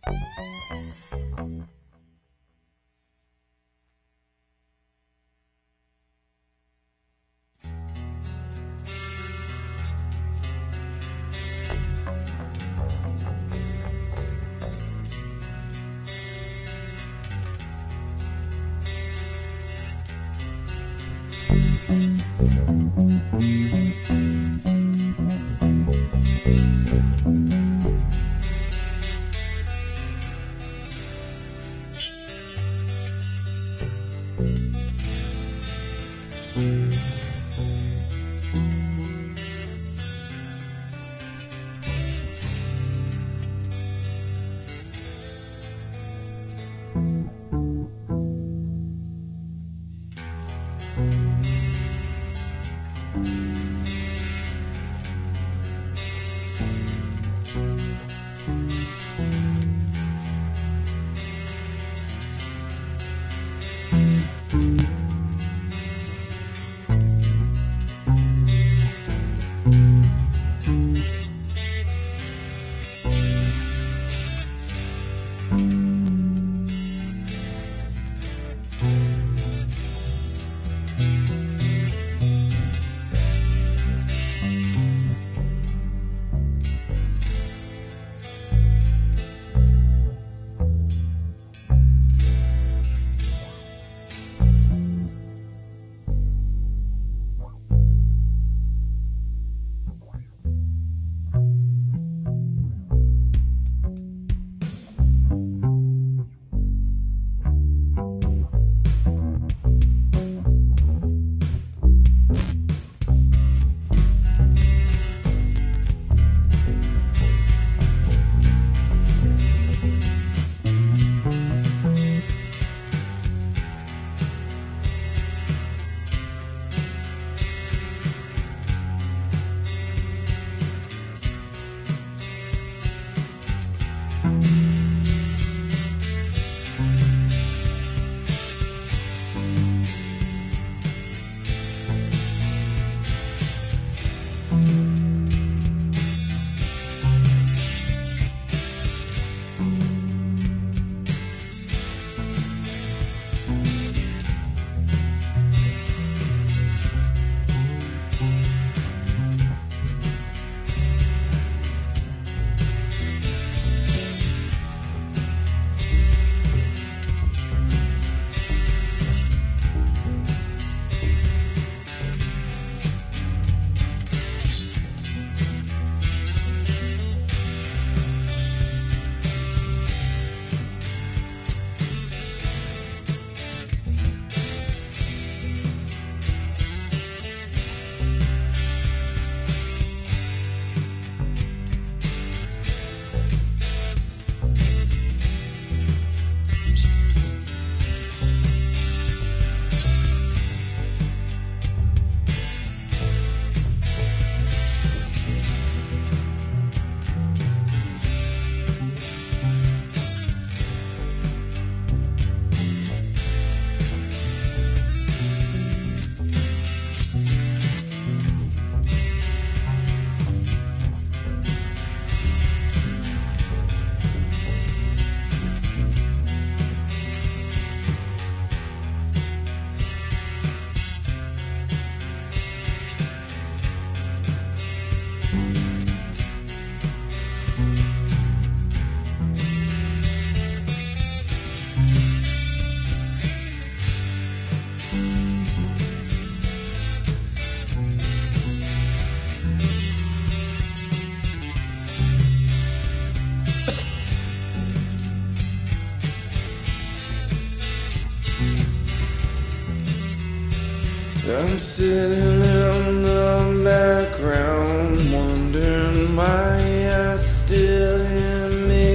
I'm sitting in the background, wondering why I still hear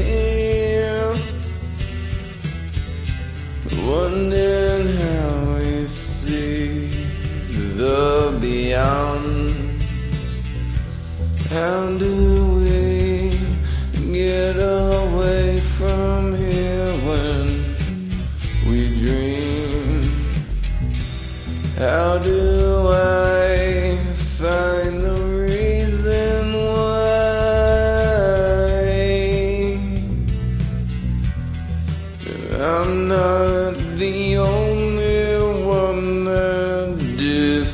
me, wondering how we see the beyond. How do we get away from here when we dream? How do I find the reason why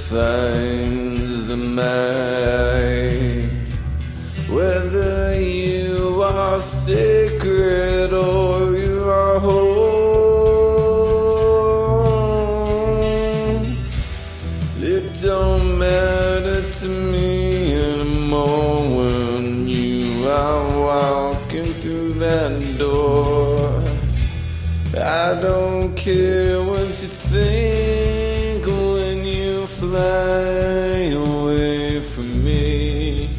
defines the mind. Whether you are sacred or you are whole, it don't matter to me anymore when you are walking through that door. I don't care what you think when you fly away from me.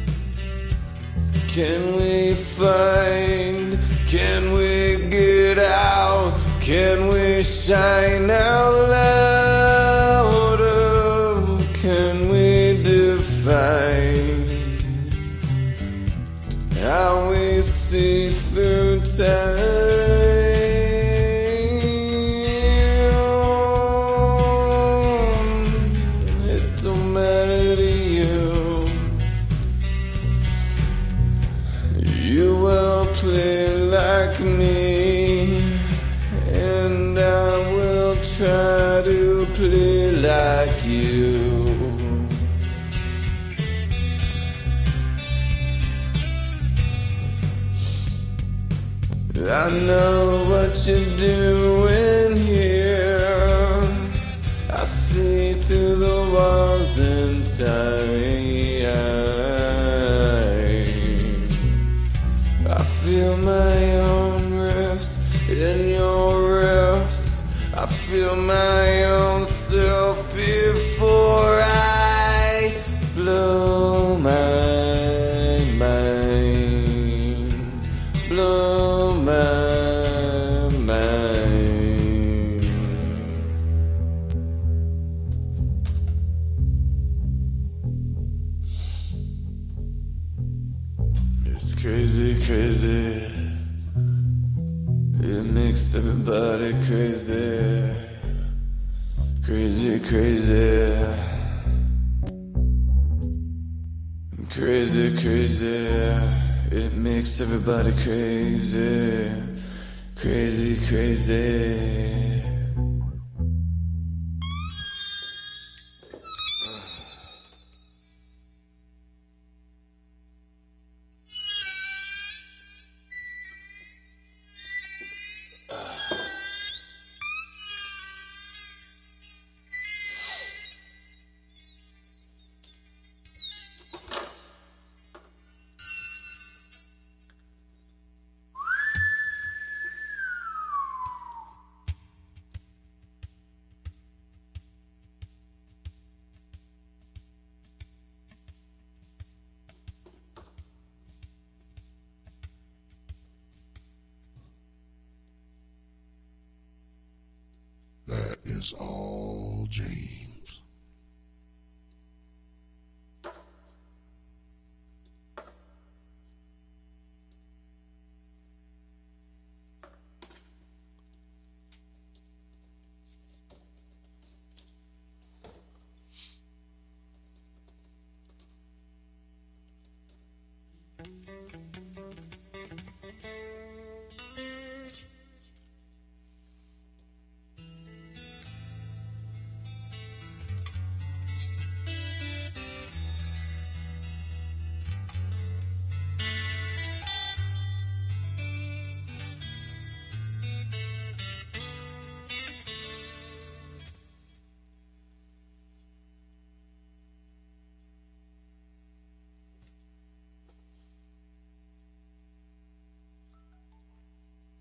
Can we find, can we get out, can we shine out louder, can we define how we see through time? You will play like me, and I will try to play like you. I know what you're doing here. I see through the walls in time. I feel my own rifts in your rifts. I feel my own self before I blow my mind. Blow my mind. It's crazy, crazy. It makes everybody crazy. Crazy, crazy. Crazy, crazy. It makes everybody crazy. Crazy, crazy. That is all.